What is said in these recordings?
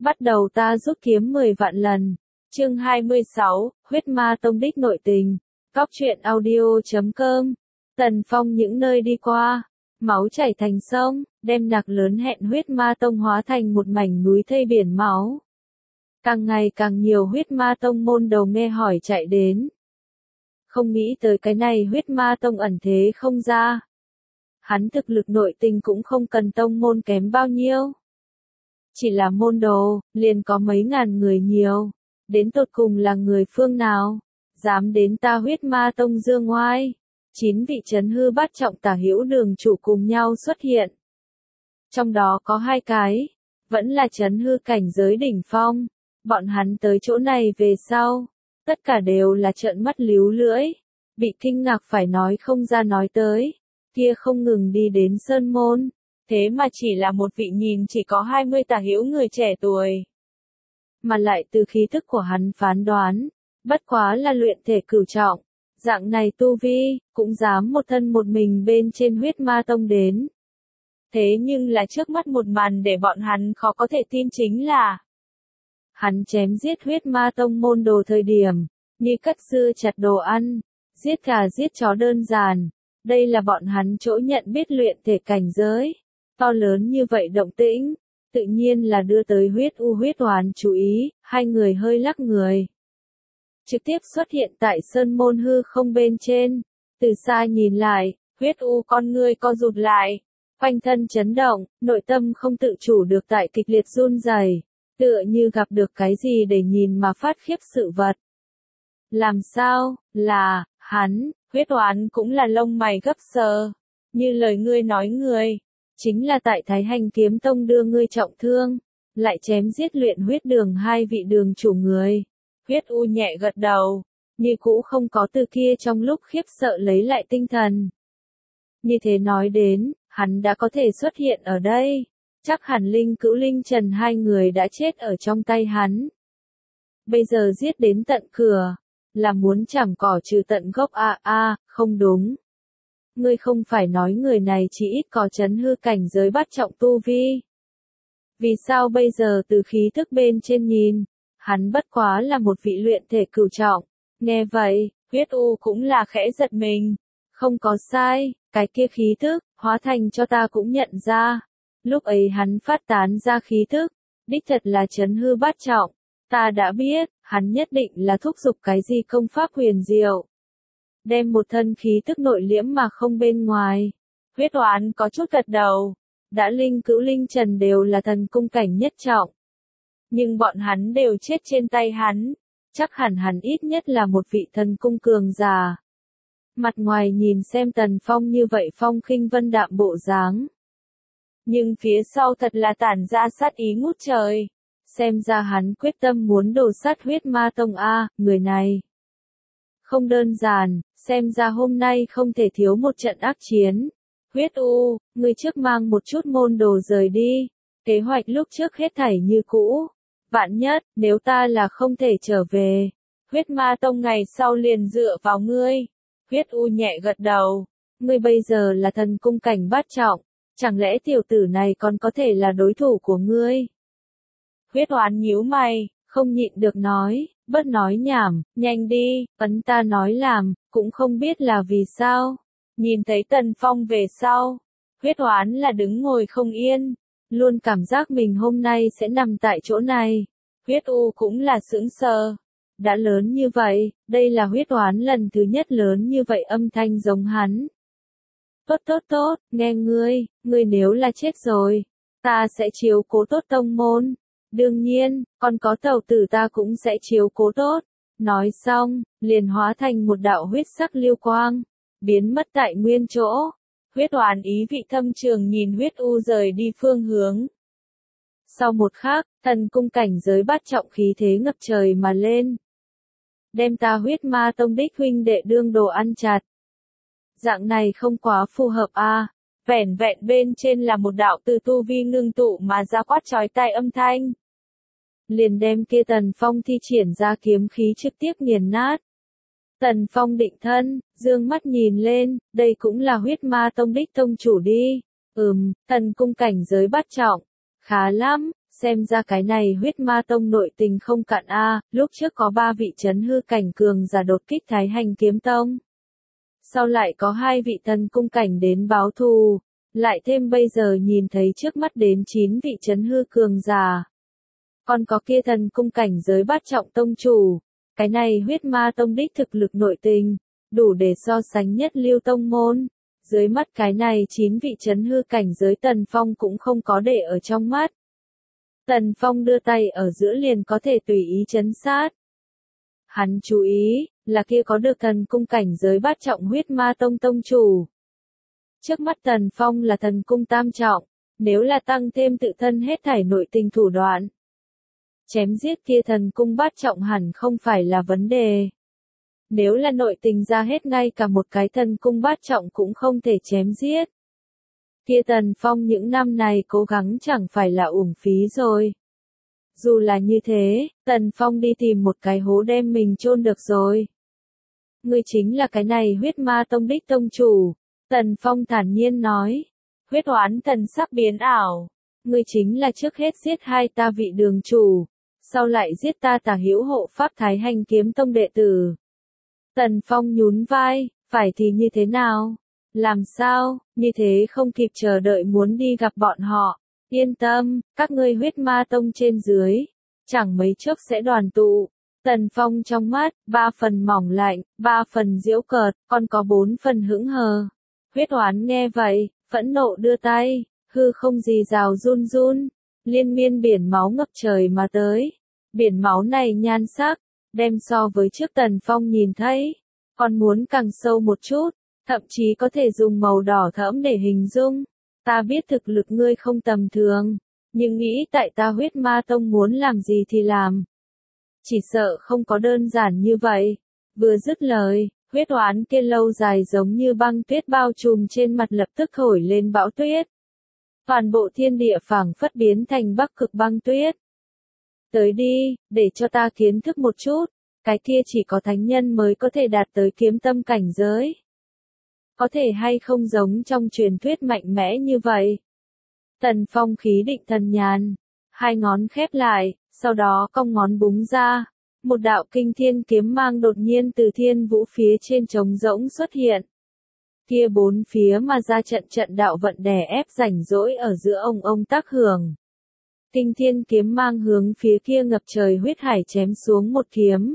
Bắt đầu ta rút kiếm 10 vạn lần. Chương 26, Huyết Ma Tông đích nội tình. Góc truyện audio.com. Tần Phong những nơi đi qua, máu chảy thành sông, đem nặc lớn hẹn Huyết Ma Tông hóa thành một mảnh núi thây biển máu. Càng ngày càng nhiều Huyết Ma Tông môn đầu nghe hỏi chạy đến. Không nghĩ tới cái này Huyết Ma Tông ẩn thế không ra. Hắn thực lực nội tình cũng không cần tông môn kém bao nhiêu. Chỉ là môn đồ, liền có mấy ngàn người nhiều. Đến tột cùng là người phương nào? Dám đến ta Huyết Ma Tông dương oai. 9 vị trấn hư bát trọng tả hữu đường chủ cùng nhau xuất hiện. Trong đó có 2 cái, vẫn là trấn hư cảnh giới đỉnh phong. Bọn hắn tới chỗ này về sau, tất cả đều là trợn mắt líu lưỡi, bị kinh ngạc phải nói không ra nói tới. Kia không ngừng đi đến sơn môn, thế mà chỉ là một vị nhìn chỉ có 20 tả hữu người trẻ tuổi. Mà lại từ khí thức của hắn phán đoán, bất quá là luyện thể cửu trọng, dạng này tu vi, cũng dám một thân một mình bên trên Huyết Ma Tông đến. Thế nhưng là trước mắt một màn để bọn hắn khó có thể tin chính là hắn chém giết Huyết Ma Tông môn đồ thời điểm, như cắt dưa chặt đồ ăn, giết gà giết chó đơn giản. Đây là bọn hắn chỗ nhận biết luyện thể cảnh giới. To lớn như vậy động tĩnh, tự nhiên là đưa tới Huyết U Huyết Hoán chú ý, hai người hơi lắc người. Trực tiếp xuất hiện tại sơn môn hư không bên trên, từ xa nhìn lại, Huyết U con ngươi co rụt lại, quanh thân chấn động, nội tâm không tự chủ được tại kịch liệt run rẩy, tựa như gặp được cái gì để nhìn mà phát khiếp sự vật. Làm sao, là, hắn, Huyết Hoán cũng là lông mày gấp sờ, như lời ngươi nói người, chính là tại Thái Hành Kiếm Tông đưa ngươi trọng thương, lại chém giết luyện huyết đường 2 vị đường chủ người. Huyết U nhẹ gật đầu, như cũ không có từ kia trong lúc khiếp sợ lấy lại tinh thần. Như thế nói đến, hắn đã có thể xuất hiện ở đây, chắc hẳn Linh Cữu Linh Trần 2 người đã chết ở trong tay hắn. Bây giờ giết đến tận cửa, là muốn chảm cỏ trừ tận gốc không đúng. Ngươi không phải nói người này chỉ ít có trấn hư cảnh giới bát trọng tu vi. Vì sao bây giờ từ khí thức bên trên nhìn, hắn bất quá là một vị luyện thể cửu trọng. Nghe vậy, Huyết U cũng là khẽ giật mình. Không có sai, cái kia khí thức, hóa thành cho ta cũng nhận ra. Lúc ấy hắn phát tán ra khí thức, đích thật là trấn hư bát trọng. Ta đã biết, hắn nhất định là thúc giục cái gì công pháp huyền diệu. Đem một thân khí tức nội liễm mà không bên ngoài. Huyết Hoán có chút gật đầu. Đã Linh Cữu Linh Trần đều là thần cung cảnh nhất trọng. Nhưng bọn hắn đều chết trên tay hắn. Chắc hẳn hắn ít nhất là một vị thần cung cường giả. Mặt ngoài nhìn xem Tần Phong như vậy phong khinh vân đạm bộ dáng. Nhưng phía sau thật là tản ra sát ý ngút trời. Xem ra hắn quyết tâm muốn đổ sát Huyết Ma Tông người này. Không đơn giản, xem ra hôm nay không thể thiếu một trận ác chiến. Huyết U, ngươi trước mang một chút môn đồ rời đi. Kế hoạch lúc trước hết thảy như cũ. Vạn nhất, nếu ta là không thể trở về. Huyết Ma Tông ngày sau liền dựa vào ngươi. Huyết U nhẹ gật đầu. Ngươi bây giờ là thần cung cảnh bát trọng. Chẳng lẽ tiểu tử này còn có thể là đối thủ của ngươi? Huyết Hoán nhíu mày, không nhịn được nói, bớt nói nhảm, nhanh đi, ấn ta nói làm, cũng không biết là vì sao. Nhìn thấy Tần Phong về sau, Huyết Hoán là đứng ngồi không yên, luôn cảm giác mình hôm nay sẽ nằm tại chỗ này. Huyết U cũng là sững sờ. Đã lớn như vậy, đây là Huyết Hoán lần thứ nhất lớn như vậy âm thanh giống hắn. Tốt, nghe ngươi nếu là chết rồi, ta sẽ chiếu cố tốt tông môn. Đương nhiên, còn có tẩu tử ta cũng sẽ chiếu cố tốt. Nói xong, liền hóa thành một đạo huyết sắc lưu quang, biến mất tại nguyên chỗ. Huyết Hoán ý vị thâm trường nhìn Huyết U rời đi phương hướng. Sau một khắc, thần cung cảnh giới bát trọng khí thế ngập trời mà lên. Đem ta Huyết Ma Tông đích huynh đệ đương đồ ăn chặt. Dạng này không quá phù hợp vẻn vẹn bên trên là một đạo từ tu vi ngưng tụ mà ra quát chói tai âm thanh. Liền đem kia Tần Phong thi triển ra kiếm khí trực tiếp nghiền nát. Tần Phong định thân, dương mắt nhìn lên, đây cũng là Huyết Ma Tông đích tông chủ đi. Thần cung cảnh giới bát trọng. Khá lắm, xem ra cái này huyết ma tông nội tình không cạn a, lúc trước có 3 vị chấn hư cảnh cường giả đột kích Thái Hành kiếm tông. Sau lại có 2 vị thần cung cảnh đến báo thù, lại thêm bây giờ nhìn thấy trước mắt đến 9 vị chấn hư cường giả. Còn có kia thần cung cảnh giới bát trọng tông chủ, cái này huyết ma tông đích thực lực nội tình, đủ để so sánh nhất lưu tông môn. Dưới mắt cái này 9 vị chấn hư cảnh giới Tần Phong cũng không có để ở trong mắt. Tần Phong đưa tay ở giữa liền có thể tùy ý chấn sát. Hắn chú ý, là kia có được thần cung cảnh giới bát trọng huyết ma tông tông chủ. Trước mắt Tần Phong là thần cung tam trọng, nếu là tăng thêm tự thân hết thảy nội tình thủ đoạn. Chém giết kia thần cung bát trọng hẳn không phải là vấn đề. Nếu là nội tình ra hết ngay cả một cái thần cung bát trọng cũng không thể chém giết. Kia Tần Phong những năm này cố gắng chẳng phải là uổng phí rồi. Dù là như thế, Tần Phong đi tìm một cái hố đem mình chôn được rồi. Ngươi chính là cái này huyết ma tông đích tông chủ. Tần Phong thản nhiên nói. Huyết oán thần sắc biến ảo. Ngươi chính là trước hết giết 2 ta vị đường chủ. Sau lại giết ta Tả Hữu hộ pháp Thái Hành kiếm tông đệ tử. Tần Phong nhún vai, phải thì như thế nào? Làm sao, như thế không kịp chờ đợi muốn đi gặp bọn họ. Yên tâm, các ngươi huyết ma tông trên dưới, chẳng mấy chốc sẽ đoàn tụ. Tần Phong trong mắt, 3 phần mỏng lạnh, 3 phần giễu cợt, còn có 4 phần hững hờ. Huyết oán nghe vậy, phẫn nộ đưa tay, hư không gì rào run run, liên miên biển máu ngập trời mà tới. Biển máu này nhan sắc, đem so với trước Tần Phong nhìn thấy, còn muốn càng sâu một chút, thậm chí có thể dùng màu đỏ thẫm để hình dung. Ta biết thực lực ngươi không tầm thường, nhưng nghĩ tại ta huyết ma tông muốn làm gì thì làm. Chỉ sợ không có đơn giản như vậy. Vừa dứt lời, huyết oán kia lâu dài giống như băng tuyết bao trùm trên mặt lập tức thổi lên bão tuyết. Toàn bộ thiên địa phảng phất biến thành bắc cực băng tuyết. Tới đi, để cho ta kiến thức một chút, cái kia chỉ có thánh nhân mới có thể đạt tới kiếm tâm cảnh giới. Có thể hay không giống trong truyền thuyết mạnh mẽ như vậy. Tần Phong khí định thần nhàn, 2 ngón khép lại, sau đó cong ngón búng ra. Một đạo kinh thiên kiếm mang đột nhiên từ thiên vũ phía trên trống rỗng xuất hiện. Kia 4 phía mà ra trận trận đạo vận đè ép rảnh rỗi ở giữa ông tác hưởng. Kinh thiên kiếm mang hướng phía kia ngập trời huyết hải chém xuống một kiếm.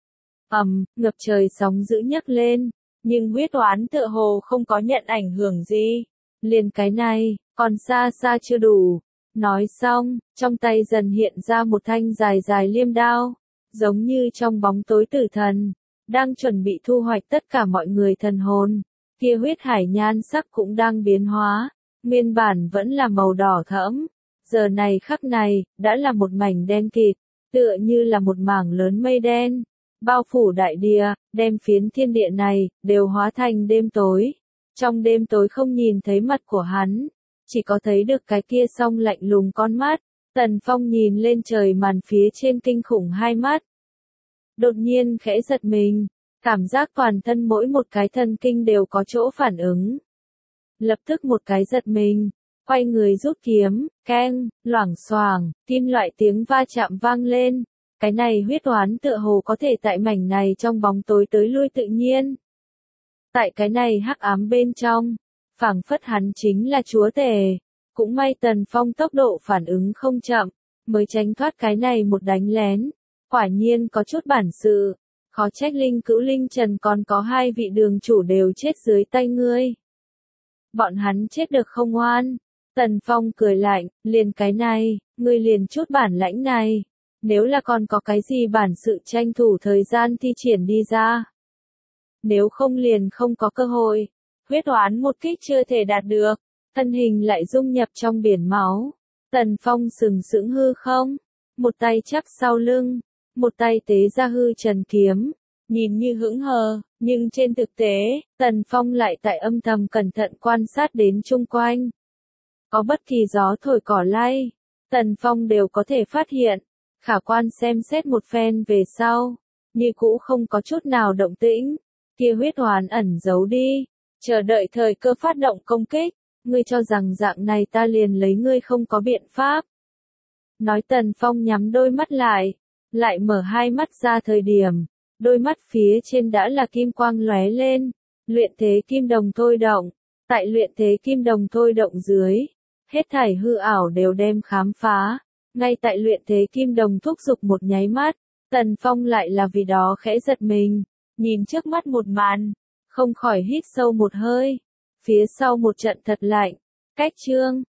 Ngập trời sóng dữ nhấc lên, nhưng huyết oán tựa hồ không có nhận ảnh hưởng gì. Liền cái này, còn xa xa chưa đủ. Nói xong, trong tay dần hiện ra một thanh dài dài liêm đao, giống như trong bóng tối tử thần, đang chuẩn bị thu hoạch tất cả mọi người thần hồn. Kia huyết hải nhan sắc cũng đang biến hóa, nguyên bản vẫn là màu đỏ thẫm, giờ này khắc này, đã là một mảnh đen kịt, tựa như là một mảng lớn mây đen, bao phủ đại địa, đem phiến thiên địa này, đều hóa thành đêm tối. Trong đêm tối không nhìn thấy mặt của hắn, chỉ có thấy được cái kia song lạnh lùng con mắt. Tần Phong nhìn lên trời màn phía trên kinh khủng 2 mắt. Đột nhiên khẽ giật mình, cảm giác toàn thân mỗi một cái thần kinh đều có chỗ phản ứng. Lập tức một cái giật mình, quay người rút kiếm, keng, loảng xoảng, kim loại tiếng va chạm vang lên. Cái này huyết oán tựa hồ có thể tại mảnh này trong bóng tối tới lui tự nhiên. Tại cái này hắc ám bên trong, phảng phất hắn chính là chúa tể. Cũng may Tần Phong tốc độ phản ứng không chậm, mới tránh thoát cái này một đánh lén. Quả nhiên có chút bản sự, khó trách Linh Cữu Linh Trần còn có 2 vị đường chủ đều chết dưới tay ngươi. Bọn hắn chết được không oan. Tần Phong cười lạnh, liền cái này, ngươi liền chút bản lãnh này. Nếu là còn có cái gì bản sự tranh thủ thời gian thi triển đi ra. Nếu không liền không có cơ hội. Huyết oán một kích chưa thể đạt được, thân hình lại dung nhập trong biển máu. Tần Phong sừng sững hư không, một tay chắp sau lưng, một tay tế ra hư trần kiếm, nhìn như hững hờ, nhưng trên thực tế, Tần Phong lại tại âm thầm cẩn thận quan sát đến chung quanh. Có bất kỳ gió thổi cỏ lay, Tần Phong đều có thể phát hiện. Khả quan xem xét một phen về sau, như cũ không có chút nào động tĩnh. Kia huyết oán ẩn giấu đi, chờ đợi thời cơ phát động công kích. Ngươi cho rằng dạng này ta liền lấy ngươi không có biện pháp. Nói Tần Phong nhắm đôi mắt lại mở hai mắt ra thời điểm, đôi mắt phía trên đã là kim quang lóe lên, luyện thế kim đồng thôi động, tại luyện thế kim đồng thôi động dưới, hết thảy hư ảo đều đem khám phá, ngay tại luyện thế kim đồng thúc giục một nháy mắt, Tần Phong lại là vì đó khẽ giật mình, nhìn trước mắt một màn, không khỏi hít sâu một hơi, phía sau một trận thật lạnh, cách chương